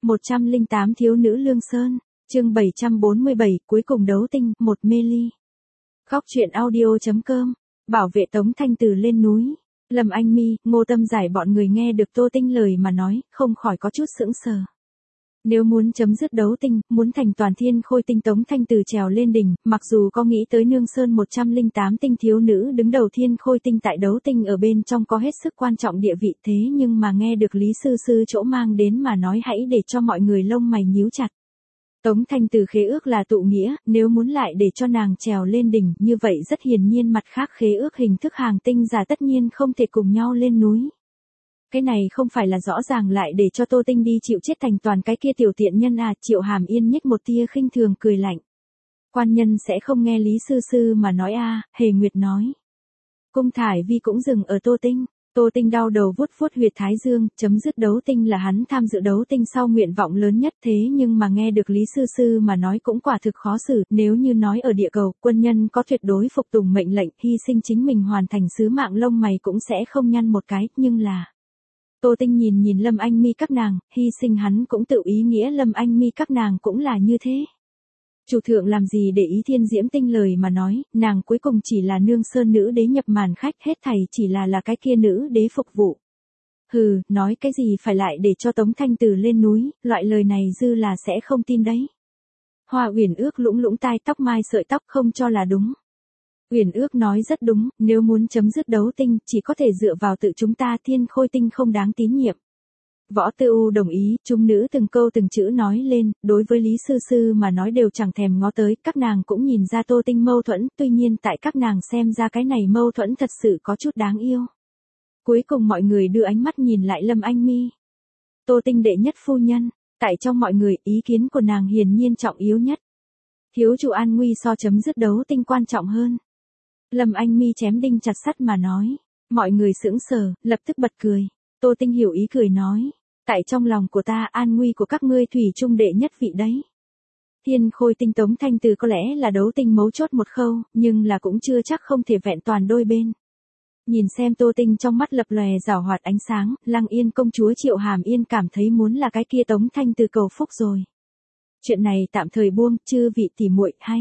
108 thiếu nữ Lương Sơn, chương 747, cuối cùng đấu tinh, một mê ly. Góc truyện audio.com, bảo vệ Tống Thanh Từ lên núi. Lâm Anh Mi, Ngô Tâm Giải bọn người nghe được Tô Tinh lời mà nói, không khỏi có chút sững sờ. Nếu muốn chấm dứt đấu tinh, muốn thành toàn thiên khôi tinh, Tống Thanh Từ trèo lên đỉnh, mặc dù có nghĩ tới Nương Sơn 108 tinh thiếu nữ đứng đầu thiên khôi tinh tại đấu tinh ở bên trong có hết sức quan trọng địa vị, thế nhưng mà nghe được Lý Sư Sư chỗ mang đến mà nói hãy để cho mọi người lông mày nhíu chặt. Tống Thanh Từ khế ước là tụ nghĩa, nếu muốn lại để cho nàng trèo lên đỉnh, như vậy rất hiển nhiên mặt khác khế ước hình thức hàng tinh giả tất nhiên không thể cùng nhau lên núi. Cái này không phải là rõ ràng lại để cho Tô Tinh đi chịu chết thành toàn cái kia tiểu tiện nhân à? Triệu Hàm Yên nhếch một tia khinh thường cười lạnh. Quan nhân sẽ không nghe Lý Sư Sư mà nói a? Hề Nguyệt nói. Cung Thải Vi cũng dừng ở Tô Tinh. Tô Tinh đau đầu vuốt vuốt huyệt thái dương, chấm dứt đấu tinh là hắn tham dự đấu tinh sau nguyện vọng lớn nhất, thế nhưng mà nghe được Lý Sư Sư mà nói cũng quả thực khó xử, nếu như nói ở địa cầu, quân nhân có tuyệt đối phục tùng mệnh lệnh, hy sinh chính mình hoàn thành sứ mạng lông mày cũng sẽ không nhăn một cái, nhưng là... Tô Tinh nhìn Lâm Anh Mi các nàng, hy sinh hắn cũng tự ý nghĩa Lâm Anh Mi các nàng cũng là như thế. Chủ thượng làm gì để ý Thiên Diễm Tinh lời mà nói, nàng cuối cùng chỉ là Nương Sơn nữ đế nhập màn khách, hết thảy chỉ là cái kia nữ đế phục vụ. Hừ, nói cái gì phải lại để cho Tống Thanh Từ lên núi, loại lời này dư là sẽ không tin đấy. Hoa Uyển Ước lũng lũng tai tóc mai sợi tóc không cho là đúng. Uyển Ước nói rất đúng, nếu muốn chấm dứt đấu tinh, chỉ có thể dựa vào tự chúng ta, thiên khôi tinh không đáng tín nhiệm. Võ Tư U đồng ý, chúng nữ từng câu từng chữ nói lên, đối với Lý Sư Sư mà nói đều chẳng thèm ngó tới, các nàng cũng nhìn ra Tô Tinh mâu thuẫn, tuy nhiên tại các nàng xem ra cái này mâu thuẫn thật sự có chút đáng yêu. Cuối cùng mọi người đưa ánh mắt nhìn lại Lâm Anh Mi. Tô Tinh đệ nhất phu nhân, tại trong mọi người, ý kiến của nàng hiển nhiên trọng yếu nhất. Thiếu chủ an nguy so chấm dứt đấu tinh quan trọng hơn. Lâm Anh Mi chém đinh chặt sắt mà nói. Mọi người sững sờ, lập tức bật cười. Tô Tinh hiểu ý cười nói. Tại trong lòng của ta, an nguy của các ngươi thủy chung đệ nhất vị đấy. Thiên khôi tinh Tống Thanh Từ có lẽ là đấu tinh mấu chốt một khâu, nhưng là cũng chưa chắc không thể vẹn toàn đôi bên. Nhìn xem Tô Tinh trong mắt lập lòe rảo hoạt ánh sáng, Lăng Yên công chúa Triệu Hàm Yên cảm thấy muốn là cái kia Tống Thanh Từ cầu phúc rồi. Chuyện này tạm thời buông, chư vị tỉ muội hay.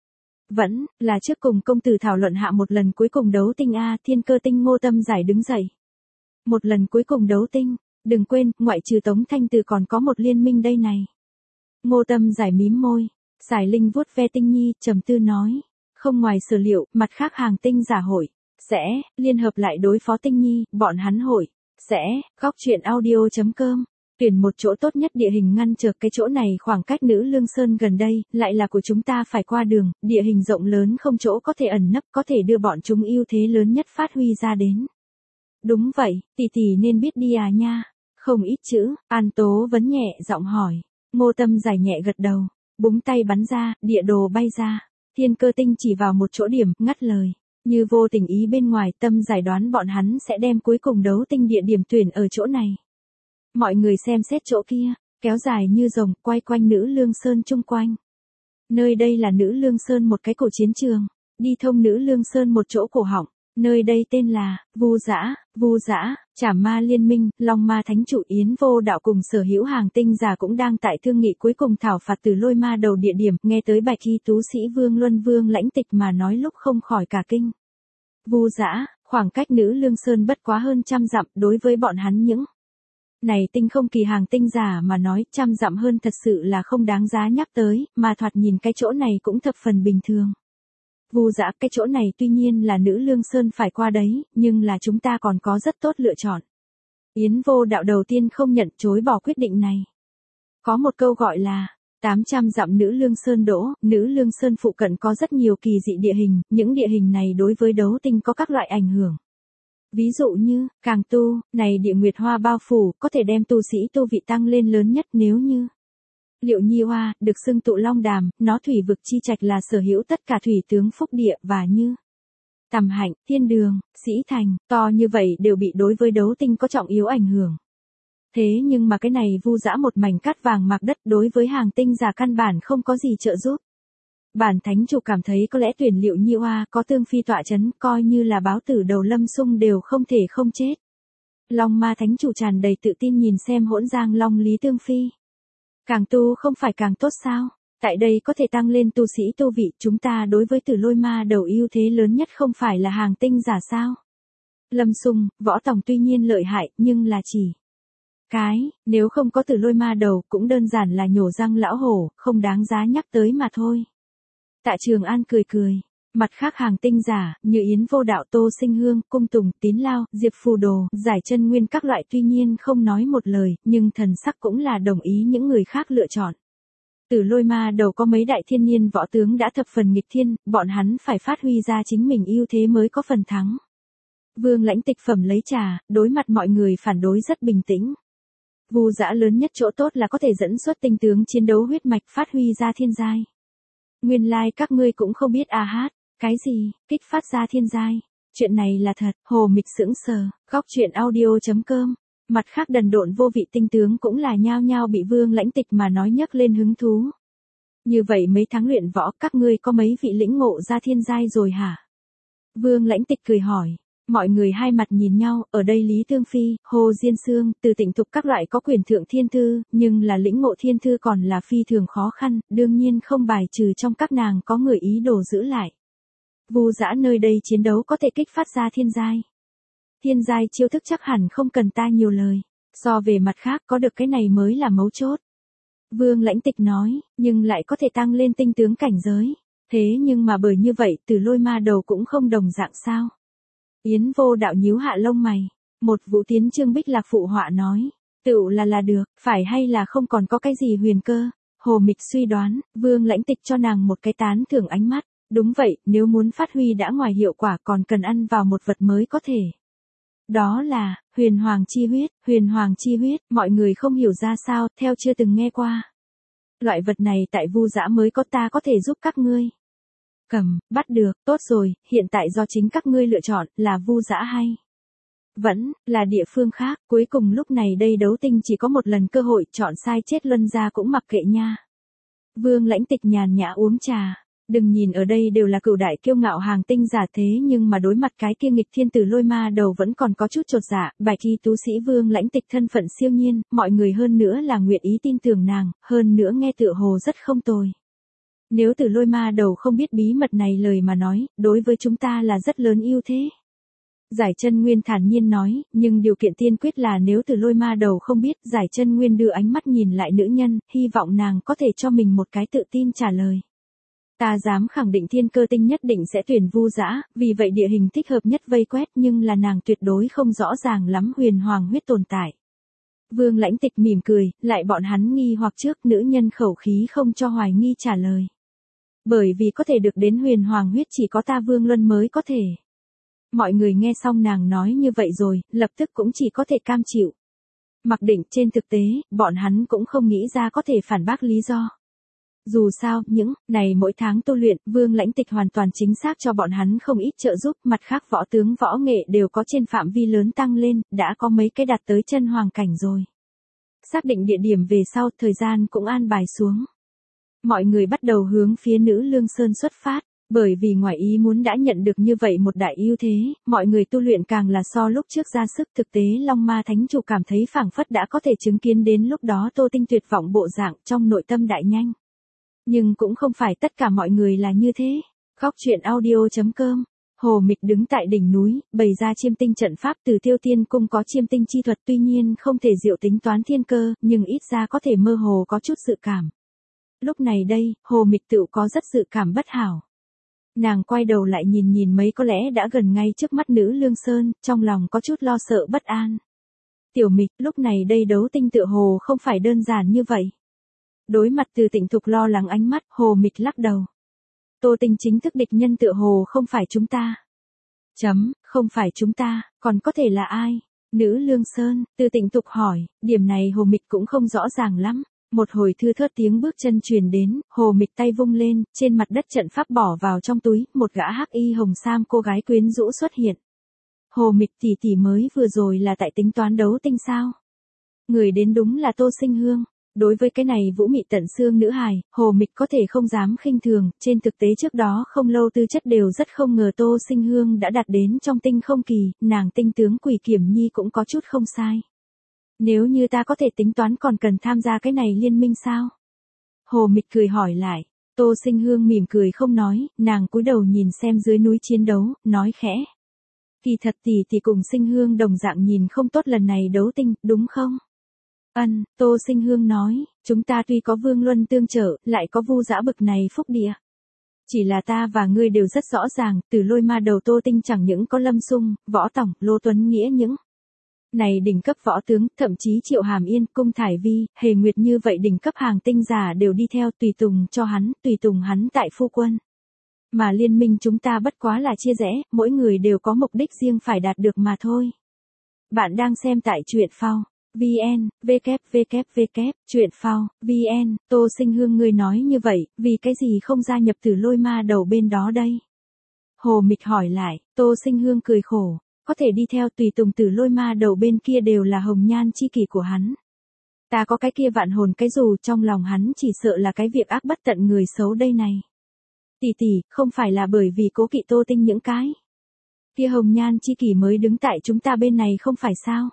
Vẫn là trước cùng công tử thảo luận hạ một lần cuối cùng đấu tinh a. Thiên Cơ Tinh Ngô Tâm Giải đứng dậy. Một lần cuối cùng đấu tinh, đừng quên, ngoại trừ Tống Thanh Từ còn có một liên minh đây này. Ngô Tâm Giải mím môi, Sải Linh vuốt ve Tinh Nhi, trầm tư nói, không ngoài sở liệu, mặt khác hàng tinh giả hội sẽ liên hợp lại đối phó Tinh Nhi, bọn hắn hội sẽ góc truyện audio.com. Tuyển một chỗ tốt nhất địa hình ngăn trở, cái chỗ này khoảng cách Nữ Lương Sơn gần đây, lại là của chúng ta phải qua đường, địa hình rộng lớn không chỗ có thể ẩn nấp, có thể đưa bọn chúng ưu thế lớn nhất phát huy ra đến. Đúng vậy, tỷ tỷ nên biết đi à nha. Không ít chữ, An Tố vấn nhẹ giọng hỏi. Ngô Tâm Giải nhẹ gật đầu, búng tay bắn ra, địa đồ bay ra. Thiên Cơ Tinh chỉ vào một chỗ điểm, ngắt lời. Như vô tình ý bên ngoài, Tâm Giải đoán bọn hắn sẽ đem cuối cùng đấu tinh địa điểm tuyển ở chỗ này. Mọi người xem xét chỗ kia, kéo dài như rồng, quay quanh Nữ Lương Sơn chung quanh. Nơi đây là Nữ Lương Sơn một cái cổ chiến trường, đi thông Nữ Lương Sơn một chỗ cổ họng, nơi đây tên là Vu Dã, Trảm Ma Liên Minh, Long Ma Thánh Chủ Yến Vô Đạo cùng sở hữu hàng tinh giả cũng đang tại thương nghị cuối cùng thảo phạt Tử Lôi Ma đầu địa điểm, nghe tới Bạch Y Tú Sĩ Vương Luân Vương Lãnh Tịch mà nói lúc không khỏi cả kinh. Vu Dã, khoảng cách Nữ Lương Sơn bất quá hơn 100 dặm, đối với bọn hắn những này tinh không kỳ hàng tinh giả mà nói 100 dặm hơn thật sự là không đáng giá nhắc tới, mà thoạt nhìn cái chỗ này cũng thập phần bình thường. Vu Dã, cái chỗ này tuy nhiên là Nữ Lương Sơn phải qua đấy, nhưng là chúng ta còn có rất tốt lựa chọn. Yến Vô Đạo đầu tiên không nhận, chối bỏ quyết định này. Có một câu gọi là 800 dặm Nữ Lương Sơn đỗ, Nữ Lương Sơn phụ cận có rất nhiều kỳ dị địa hình, những địa hình này đối với đấu tinh có các loại ảnh hưởng. Ví dụ như, càng tu, này địa nguyệt hoa bao phủ, có thể đem tu sĩ tu vị tăng lên lớn nhất nếu như. Liệu Nhi Hoa, được xưng tụ long đàm, nó thủy vực chi trạch là sở hữu tất cả thủy tướng phúc địa và như. Tầm Hạnh, Thiên Đường, Sĩ Thành, to như vậy đều bị đối với đấu tinh có trọng yếu ảnh hưởng. Thế nhưng mà cái này Vu Dã một mảnh cát vàng mạc đất đối với hàng tinh giả căn bản không có gì trợ giúp. Bản thánh chủ cảm thấy có lẽ tuyển Liệu Nhi Hoa có Tương Phi tọa chấn, coi như là báo tử đầu Lâm Xung đều không thể không chết. Long Ma thánh chủ tràn đầy tự tin nhìn xem hỗn giang long Lý Tương Phi. Càng tu không phải càng tốt sao? Tại đây có thể tăng lên tu sĩ tu vị, chúng ta đối với Tử Lôi Ma Đầu ưu thế lớn nhất không phải là hàng tinh giả sao? Lâm Sung, võ tòng tuy nhiên lợi hại, nhưng là chỉ nếu không có Tử Lôi Ma Đầu cũng đơn giản là nhổ răng lão hổ, không đáng giá nhắc tới mà thôi. Tạ Trường An cười cười. Mặt khác hàng tinh giả, như Yến Vô Đạo, Tô Sinh Hương, Cung Tùng, Tín Lao, Diệp Phù Đồ, Giải Chân Nguyên các loại tuy nhiên không nói một lời, nhưng thần sắc cũng là đồng ý những người khác lựa chọn. Tử Lôi Ma Đầu có mấy đại thiên niên võ tướng đã thập phần nghịch thiên, bọn hắn phải phát huy ra chính mình ưu thế mới có phần thắng. Vương Lãnh Tịch phẩm lấy trà, đối mặt mọi người phản đối rất bình tĩnh. Vu Dã lớn nhất chỗ tốt là có thể dẫn xuất tinh tướng chiến đấu huyết mạch phát huy ra thiên giai. Nguyên lai các ngươi cũng không biết à hát, cái gì, kích phát ra thiên giai. Chuyện này là thật, Hồ Mịch sững sờ, góc chuyện audio.com. Mặt khác đần độn vô vị tinh tướng cũng là nhao nhao bị Vương Lãnh Tịch mà nói nhấc lên hứng thú. Như vậy mấy tháng luyện võ các ngươi có mấy vị lĩnh ngộ ra thiên giai rồi hả? Vương Lãnh Tịch cười hỏi. Mọi người hai mặt nhìn nhau, ở đây Lý Tương Phi, Hồ Diên Sương, Từ Tịnh Thục các loại có quyền thượng thiên thư, nhưng là lĩnh ngộ thiên thư còn là phi thường khó khăn, đương nhiên không bài trừ trong các nàng có người ý đồ giữ lại. Vu Dã nơi đây chiến đấu có thể kích phát ra thiên giai. Thiên giai chiêu thức chắc hẳn không cần ta nhiều lời, so về mặt khác có được cái này mới là mấu chốt. Vương Lãnh Tịch nói, nhưng lại có thể tăng lên tinh tướng cảnh giới. Thế nhưng mà bởi như vậy Tử Lôi Ma Đầu cũng không đồng dạng sao? Yến Vô Đạo nhíu hạ lông mày. Một Vũ Tiến Trương Bích Lạc phụ họa nói. Tựu là được, phải hay là không còn có cái gì huyền cơ? Hồ Mịch suy đoán, Vương Lãnh Tịch cho nàng một cái tán thưởng ánh mắt. Đúng vậy, nếu muốn phát huy đã ngoài hiệu quả còn cần ăn vào một vật mới có thể. Đó là, huyền hoàng chi huyết, mọi người không hiểu ra sao, theo chưa từng nghe qua. Loại vật này tại Vu Dã mới có ta có thể giúp các ngươi. Cầm, bắt được, tốt rồi, hiện tại do chính các ngươi lựa chọn, là Vu Dã hay vẫn là địa phương khác, cuối cùng lúc này đây đấu tinh chỉ có một lần cơ hội, chọn sai chết luân ra cũng mặc kệ nha. Vương Lãnh Tịch nhàn nhã uống trà, đừng nhìn ở đây đều là cửu đại kiêu ngạo hàng tinh giả thế nhưng mà đối mặt cái kia nghịch thiên Tử Lôi Ma Đầu vẫn còn có chút chột dạ, bài thi tú sĩ Vương Lãnh Tịch thân phận siêu nhiên, mọi người hơn nữa là nguyện ý tin tưởng nàng, hơn nữa nghe tựa hồ rất không tồi. Nếu Tử Lôi Ma Đầu không biết bí mật này lời mà nói, đối với chúng ta là rất lớn ưu thế. Giải Chân Nguyên thản nhiên nói, nhưng điều kiện tiên quyết là nếu Tử Lôi Ma Đầu không biết, Giải Chân Nguyên đưa ánh mắt nhìn lại nữ nhân, hy vọng nàng có thể cho mình một cái tự tin trả lời. Ta dám khẳng định Thiên Cơ Tinh nhất định sẽ tuyển Vu Dã, vì vậy địa hình thích hợp nhất vây quét nhưng là nàng tuyệt đối không rõ ràng lắm huyền hoàng huyết tồn tại. Vương Lãnh Tịch mỉm cười, lại bọn hắn nghi hoặc trước nữ nhân khẩu khí không cho hoài nghi trả lời. Bởi vì có thể được đến huyền hoàng huyết chỉ có ta Vương Luân mới có thể. Mọi người nghe xong nàng nói như vậy rồi, lập tức cũng chỉ có thể cam chịu. Mặc định trên thực tế, bọn hắn cũng không nghĩ ra có thể phản bác lý do. Dù sao, những này mỗi tháng tu luyện, Vương Lãnh Tịch hoàn toàn chính xác cho bọn hắn không ít trợ giúp, mặt khác võ tướng võ nghệ đều có trên phạm vi lớn tăng lên, đã có mấy cái đạt tới chân hoàng cảnh rồi. Xác định địa điểm về sau, thời gian cũng an bài xuống. Mọi người bắt đầu hướng phía Nữ Lương Sơn xuất phát, bởi vì ngoài ý muốn đã nhận được như vậy một đại ưu thế, mọi người tu luyện càng là so lúc trước ra sức thực tế Long Ma Thánh Chủ cảm thấy phảng phất đã có thể chứng kiến đến lúc đó Tô Tinh tuyệt vọng bộ dạng trong nội tâm đại nhanh. Nhưng cũng không phải tất cả mọi người là như thế. Góc chuyện audio.com. Hồ Mịch đứng tại đỉnh núi, bày ra chiêm tinh trận pháp từ Tiêu Tiên Cung có chiêm tinh chi thuật tuy nhiên không thể diệu tính toán thiên cơ, nhưng ít ra có thể mơ hồ có chút dự cảm. Lúc này đây, Hồ Mịch tự có rất dự cảm bất hảo. Nàng quay đầu lại nhìn nhìn mấy có lẽ đã gần ngay trước mắt Nữ Lương Sơn, trong lòng có chút lo sợ bất an. Tiểu Mịch, lúc này đây đấu tinh tựa hồ không phải đơn giản như vậy. Đối mặt Từ Tịnh Thục lo lắng ánh mắt, Hồ Mịch lắc đầu. Tô Tinh chính thức địch nhân tựa hồ không phải chúng ta. Không phải chúng ta, còn có thể là ai? Nữ Lương Sơn, Từ Tịnh Thục hỏi, điểm này Hồ Mịch cũng không rõ ràng lắm. Một hồi thưa thớt tiếng bước chân truyền đến, Hồ Mịch tay vung lên, trên mặt đất trận pháp bỏ vào trong túi, một gã hắc y hồng sam cô gái quyến rũ xuất hiện. Hồ Mịch tỷ tỷ mới vừa rồi là tại tính toán đấu tinh sao? Người đến đúng là Tô Sinh Hương. Đối với cái này vũ mị tận xương nữ hài, Hồ Mịch có thể không dám khinh thường, trên thực tế trước đó không lâu tư chất đều rất không ngờ Tô Sinh Hương đã đạt đến trong tinh không kỳ, nàng tinh tướng Quỷ Kiểm Nhi cũng có chút không sai. Nếu như ta có thể tính toán còn cần tham gia cái này liên minh sao? Hồ Mịch cười hỏi lại. Tô Sinh Hương mỉm cười không nói, nàng cúi đầu nhìn xem dưới núi chiến đấu, nói khẽ. Kỳ thật tỷ cùng Sinh Hương đồng dạng nhìn không tốt lần này đấu tinh, đúng không? Tô Sinh Hương nói, chúng ta tuy có Vương Luân tương trợ, lại có Vu Dã bực này phúc địa. Chỉ là ta và ngươi đều rất rõ ràng, từ Lôi Ma đầu Tô Tinh chẳng những có Lâm Sung, Võ Tổng, Lô Tuấn Nghĩa những này đỉnh cấp võ tướng, thậm chí Triệu Hàm Yên, Cung Thải Vi, Hề Nguyệt như vậy đỉnh cấp hàng tinh giả đều đi theo tùy tùng cho hắn, tùy tùng hắn tại phu quân. Mà liên minh chúng ta bất quá là chia rẽ, mỗi người đều có mục đích riêng phải đạt được mà thôi. Bạn đang xem tại truyện phao. VN, www, truyện phao, VN, Tô Sinh Hương ngươi nói như vậy, vì cái gì không gia nhập từ Lôi Ma đầu bên đó đây? Hồ Mịch hỏi lại, Tô Sinh Hương cười khổ, có thể đi theo tùy tùng từ Lôi Ma đầu bên kia đều là hồng nhan chi kỷ của hắn. Ta có cái kia vạn hồn cái dù trong lòng hắn chỉ sợ là cái việc ác bất tận người xấu đây này. Tỷ, không phải là bởi vì cố kỵ Tô Tinh những cái kia hồng nhan chi kỷ mới đứng tại chúng ta bên này không phải sao?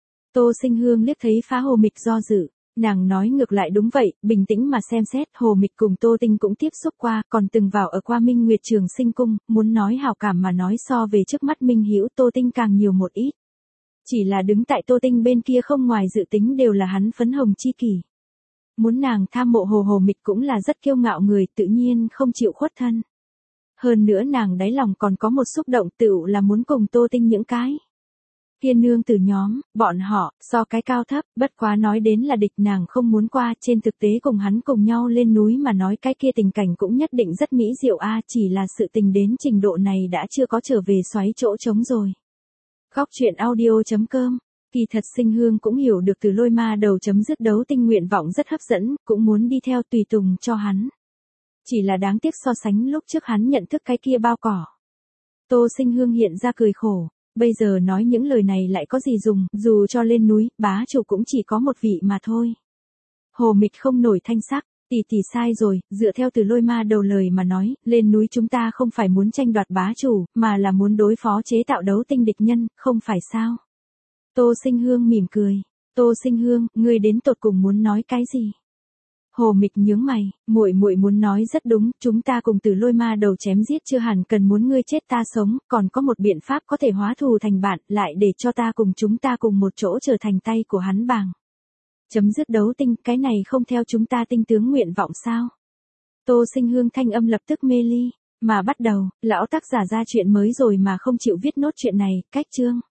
Tô Sinh Hương liếc thấy phá Hồ Mịch do dự, nàng nói ngược lại đúng vậy, bình tĩnh mà xem xét, Hồ Mịch cùng Tô Tinh cũng tiếp xúc qua, còn từng vào ở qua Minh Nguyệt Trường Sinh Cung, muốn nói hảo cảm mà nói so về trước mắt Minh Hữu Tô Tinh càng nhiều một ít. Chỉ là đứng tại Tô Tinh bên kia không ngoài dự tính đều là hắn phấn hồng chi kỷ. Muốn nàng tham mộ Hồ Mịch cũng là rất kiêu ngạo người, tự nhiên không chịu khuất thân. Hơn nữa nàng đáy lòng còn có một xúc động tựu là muốn cùng Tô Tinh những cái Thiên nương từ nhóm, bọn họ, so cái cao thấp, bất quá nói đến là địch nàng không muốn qua, trên thực tế cùng hắn cùng nhau lên núi mà nói cái kia tình cảnh cũng nhất định rất mỹ diệu chỉ là sự tình đến trình độ này đã chưa có trở về xoáy chỗ trống rồi. Góc truyện audio.com, kỳ thật Sinh Hương cũng hiểu được từ Lôi Ma đầu chấm dứt đấu tinh nguyện vọng rất hấp dẫn, cũng muốn đi theo tùy tùng cho hắn. Chỉ là đáng tiếc so sánh lúc trước hắn nhận thức cái kia bao cỏ. Tô Sinh Hương hiện ra cười khổ. Bây giờ nói những lời này lại có gì dùng, dù cho lên núi, bá chủ cũng chỉ có một vị mà thôi. Hồ Mịch không nổi thanh sắc, tỷ sai rồi, dựa theo từ Lôi Ma đầu lời mà nói, lên núi chúng ta không phải muốn tranh đoạt bá chủ, mà là muốn đối phó chế tạo đấu tinh địch nhân, không phải sao? Tô Sinh Hương mỉm cười. Tô Sinh Hương, ngươi đến tột cùng muốn nói cái gì? Hồ Mịch nhướng mày, muội muốn nói rất đúng, chúng ta cùng từ Lôi Ma đầu chém giết chưa hẳn cần muốn ngươi chết ta sống, còn có một biện pháp có thể hóa thù thành bạn, lại để cho ta cùng chúng ta cùng một chỗ trở thành tay của hắn bàng. Chấm dứt đấu tinh, cái này không theo chúng ta tinh tướng nguyện vọng sao? Tô Sinh Hương thanh âm lập tức mê ly, mà bắt đầu, lão tác giả ra chuyện mới rồi mà không chịu viết nốt chuyện này, cách chương.